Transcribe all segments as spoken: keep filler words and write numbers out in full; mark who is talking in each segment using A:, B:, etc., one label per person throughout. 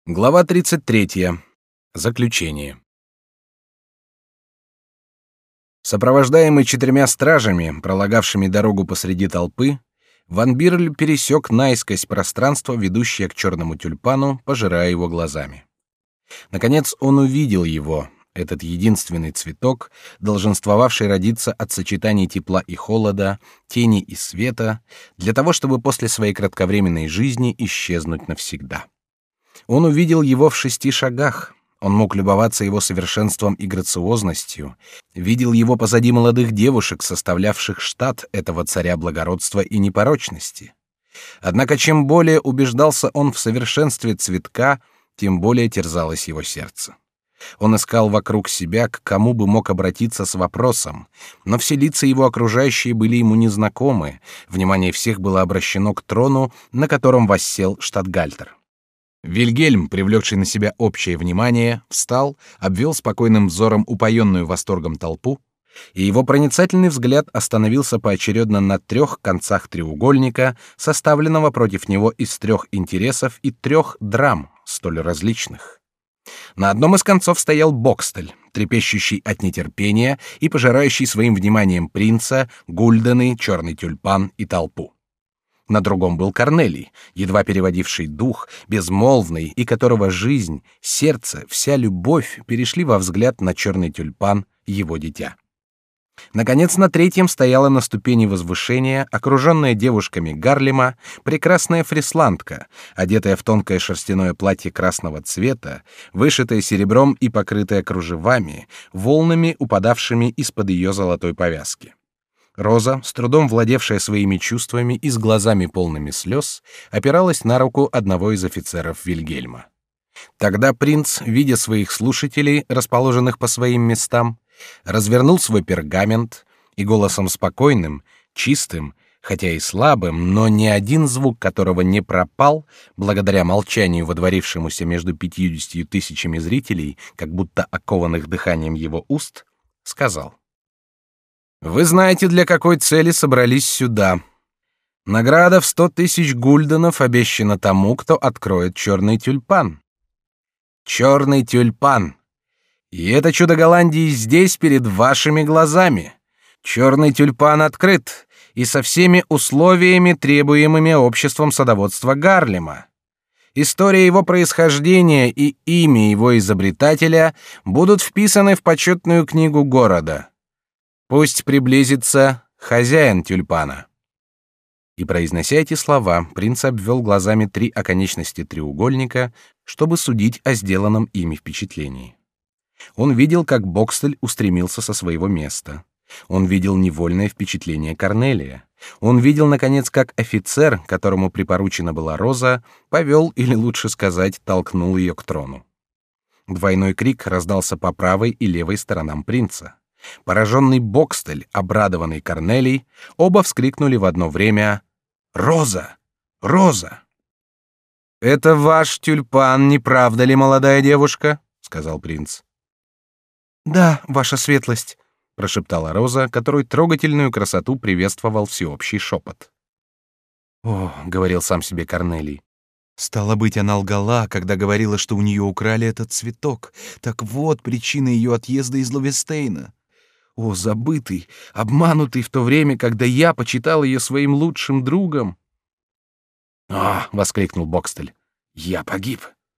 A: Глава тридцать третья. Заключение. Сопровождаемый четырьмя стражами, пролагавшими дорогу посреди толпы, Ван Бирль пересек наискось пространство, ведущее к черному тюльпану, пожирая его глазами. Наконец он увидел его, этот единственный цветок, долженствовавший родиться от сочетаний тепла и холода, тени и света, для того, чтобы после своей кратковременной жизни исчезнуть навсегда. Он увидел его в шести шагах. Он мог любоваться его совершенством и грациозностью, видел его позади молодых девушек, составлявших штат этого царя благородства и непорочности. Однако чем более убеждался он в совершенстве цветка, тем более терзалось его сердце. Он искал вокруг себя, к кому бы мог обратиться с вопросом, но все лица его окружающие были ему незнакомы, внимание всех было обращено к трону, на котором воссел штатгальтер. Вильгельм, привлекший на себя общее внимание, встал, обвел спокойным взором упоенную восторгом толпу, и его проницательный взгляд остановился поочередно на трех концах треугольника, составленного против него из трех интересов и трех драм, столь различных. На одном из концов стоял Бокстель, трепещущий от нетерпения и пожирающий своим вниманием принца, Гульдены, черный тюльпан и толпу. На другом был Корнелий, едва переводивший дух, безмолвный, и которого жизнь, сердце, вся любовь перешли во взгляд на черный тюльпан, его дитя. Наконец, на третьем стояла на ступени возвышения, окруженная девушками Гарлема, прекрасная фрисландка, одетая в тонкое шерстяное платье красного цвета, вышитое серебром и покрытое кружевами, волнами, упадавшими из-под ее золотой повязки. Роза, с трудом владевшая своими чувствами и с глазами полными слез, опиралась на руку одного из офицеров Вильгельма. Тогда принц, видя своих слушателей, расположенных по своим местам, развернул свой пергамент и голосом спокойным, чистым, хотя и слабым, но ни один звук которого не пропал, благодаря молчанию, водворившемуся между пятьюдесятью тысячами зрителей, как будто окованных дыханием его уст, сказал: «Вы знаете, для какой цели собрались сюда. Награда в сто тысяч гульденов обещана тому, кто откроет черный тюльпан. Черный тюльпан. И это чудо Голландии здесь, перед вашими глазами. Черный тюльпан открыт, и со всеми условиями, требуемыми обществом садоводства Гарлема. История его происхождения и имя его изобретателя будут вписаны в почетную книгу города. Пусть приблизится хозяин тюльпана». И, произнося эти слова, принц обвел глазами три оконечности треугольника, чтобы судить о сделанном ими впечатлении. Он видел, как Бокстель устремился со своего места. Он видел невольное впечатление Корнелия. Он видел, наконец, как офицер, которому припоручена была Роза, повел, или лучше сказать, толкнул ее к трону. Двойной крик раздался по правой и левой сторонам принца. Пораженный Бокстель, обрадованный Корнелий, оба вскрикнули в одно время: «Роза! Роза!» «Это ваш тюльпан, не правда ли, молодая девушка?» — сказал принц. «Да, ваша светлость», — прошептала Роза, которой трогательную красоту приветствовал всеобщий шепот. «О, — говорил сам себе Корнелий, — стало быть, она лгала, когда говорила, что у нее украли этот цветок. Так вот причина ее отъезда из Ловестейна. О, забытый, обманутый в то время, когда я почитал ее своим лучшим другом!» «А!» — воскликнул Бокстель. «Я погиб!»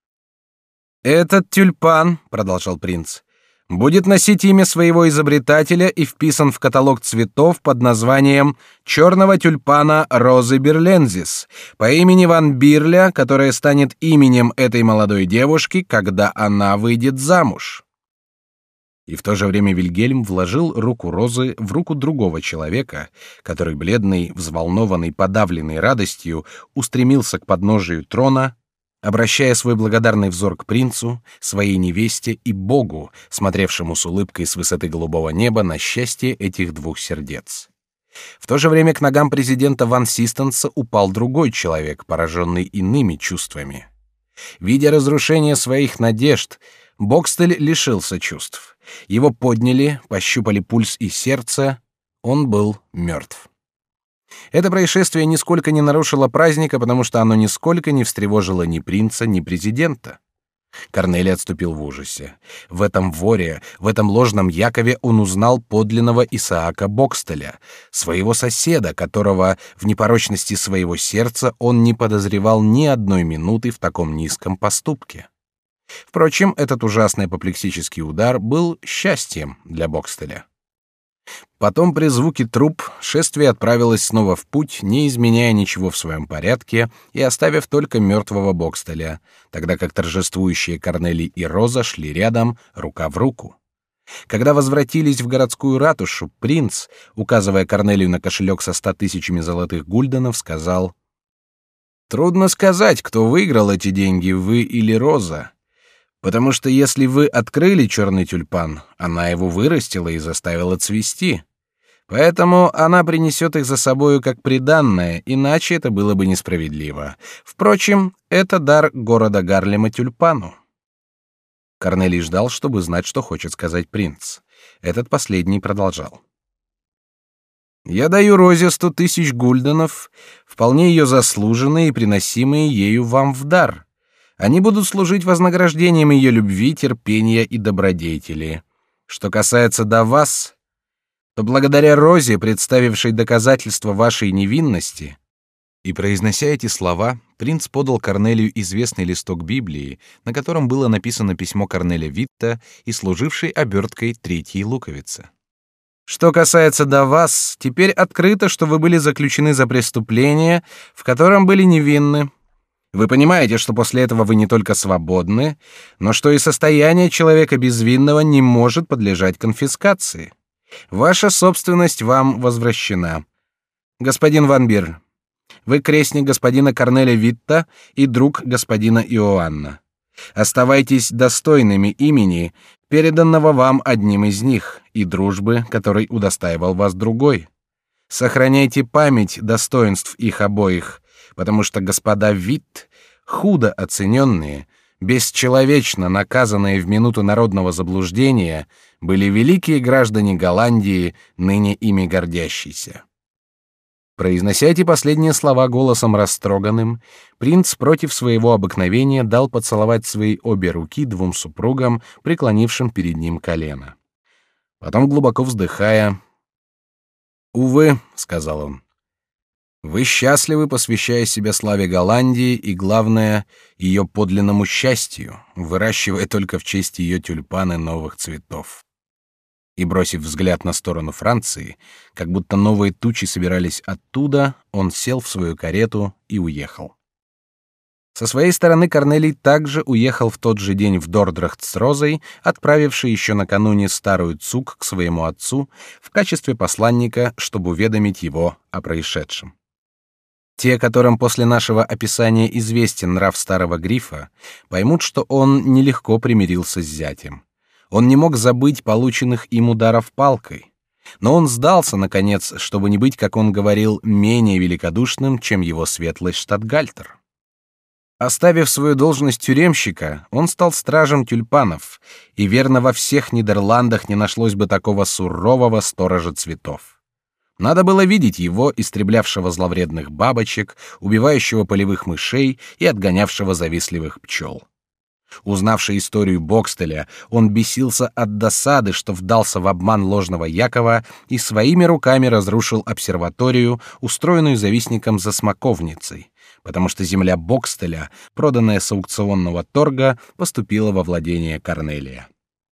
A: «Этот тюльпан, — продолжал принц, — будет носить имя своего изобретателя и вписан в каталог цветов под названием «Черного тюльпана Розы Берлензис» по имени Ван Бирля, которое станет именем этой молодой девушки, когда она выйдет замуж». И в то же время Вильгельм вложил руку Розы в руку другого человека, который, бледный, взволнованный, подавленный радостью, устремился к подножию трона, обращая свой благодарный взор к принцу, своей невесте и Богу, смотревшему с улыбкой с высоты голубого неба на счастье этих двух сердец. В то же время к ногам президента Ван Систенса упал другой человек, пораженный иными чувствами. Видя разрушение своих надежд, Бокстель лишился чувств. Его подняли, пощупали пульс и сердце. Он был мертв. Это происшествие нисколько не нарушило праздника, потому что оно нисколько не встревожило ни принца, ни президента. Корнелий отступил в ужасе. В этом воре, в этом ложном Якове он узнал подлинного Исаака Бокстеля, своего соседа, которого в непорочности своего сердца он не подозревал ни одной минуты в таком низком поступке. Впрочем, этот ужасный апоплексический удар был счастьем для Бокстеля. Потом при звуке труп шествие отправилось снова в путь, не изменяя ничего в своем порядке и оставив только мертвого Бокстеля, тогда как торжествующие Корнелий и Роза шли рядом, рука в руку. Когда возвратились в городскую ратушу, принц, указывая Корнелию на кошелек со ста тысячами золотых гульденов, сказал: «Трудно сказать, кто выиграл эти деньги, вы или Роза. Потому что если вы открыли черный тюльпан, она его вырастила и заставила цвести. Поэтому она принесет их за собою как приданное, иначе это было бы несправедливо. Впрочем, это дар города Гарлема тюльпану». Корнелий ждал, чтобы знать, что хочет сказать принц. Этот последний продолжал: «Я даю Розе сто тысяч гульденов, вполне ее заслуженные и приносимые ею вам в дар. Они будут служить вознаграждением ее любви, терпения и добродетели. Что касается до вас, то благодаря Розе, представившей доказательства вашей невинности». И, произнося эти слова, принц подал Корнелию известный листок Библии, на котором было написано письмо Корнеля Витта и служившей оберткой третьей луковицы. «Что касается до вас, теперь открыто, что вы были заключены за преступление, в котором были невинны. Вы понимаете, что после этого вы не только свободны, но что и состояние человека безвинного не может подлежать конфискации. Ваша собственность вам возвращена. Господин Ван Бир, вы крестник господина Корнеля Витта и друг господина Иоанна. Оставайтесь достойными имени, переданного вам одним из них, и дружбы, которой удостаивал вас другой. Сохраняйте память достоинств их обоих, потому что господа Витт, худо оцененные, бесчеловечно наказанные в минуту народного заблуждения, были великие граждане Голландии, ныне ими гордящиеся». Произнося эти последние слова голосом растроганным, принц против своего обыкновения дал поцеловать свои обе руки двум супругам, преклонившим перед ним колено. Потом, глубоко вздыхая: «Увы, — сказал он, — вы счастливы, посвящая себя славе Голландии и, главное, ее подлинному счастью, выращивая только в честь ее тюльпаны новых цветов». И, бросив взгляд на сторону Франции, как будто новые тучи собирались оттуда, он сел в свою карету и уехал. Со своей стороны Корнелий также уехал в тот же день в Дордрахт с Розой, отправивший еще накануне старую Цук к своему отцу в качестве посланника, чтобы уведомить его о происшедшем. Те, которым после нашего описания известен нрав старого Грифа, поймут, что он нелегко примирился с зятем. Он не мог забыть полученных им ударов палкой. Но он сдался, наконец, чтобы не быть, как он говорил, менее великодушным, чем его светлость штатгальтер. Оставив свою должность тюремщика, он стал стражем тюльпанов, и верно во всех Нидерландах не нашлось бы такого сурового сторожа цветов. Надо было видеть его, истреблявшего зловредных бабочек, убивающего полевых мышей и отгонявшего завистливых пчел. Узнавший историю Бокстеля, он бесился от досады, что вдался в обман ложного Якова и своими руками разрушил обсерваторию, устроенную завистником за смоковницей, потому что земля Бокстеля, проданная с аукционного торга, поступила во владение Корнелия.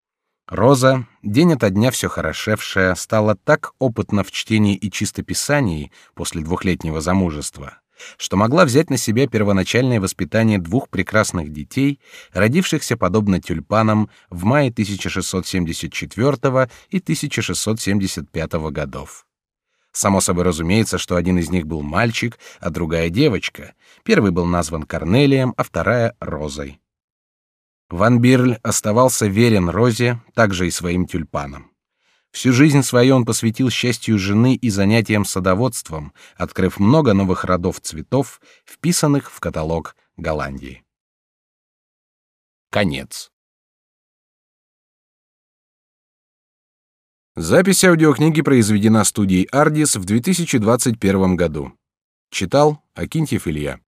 A: Роза, день ото дня все хорошевшая, стала так опытна в чтении и чистописании после двухлетнего замужества, что могла взять на себя первоначальное воспитание двух прекрасных детей, родившихся подобно тюльпанам в мае тысяча шестьсот семьдесят четвёртого и тысяча шестьсот семьдесят пятого годов. Само собой разумеется, что один из них был мальчик, а другая девочка. Первый был назван Корнелием, а вторая — Розой. Ван Бирль оставался верен Розе, также и своим тюльпанам. Всю жизнь свою он посвятил счастью жены и занятиям садоводством, открыв много новых родов цветов, вписанных в каталог Голландии. Конец. Запись аудиокниги произведена студией Ardis в две тысячи двадцать первом году. Читал Акинфьев Илья.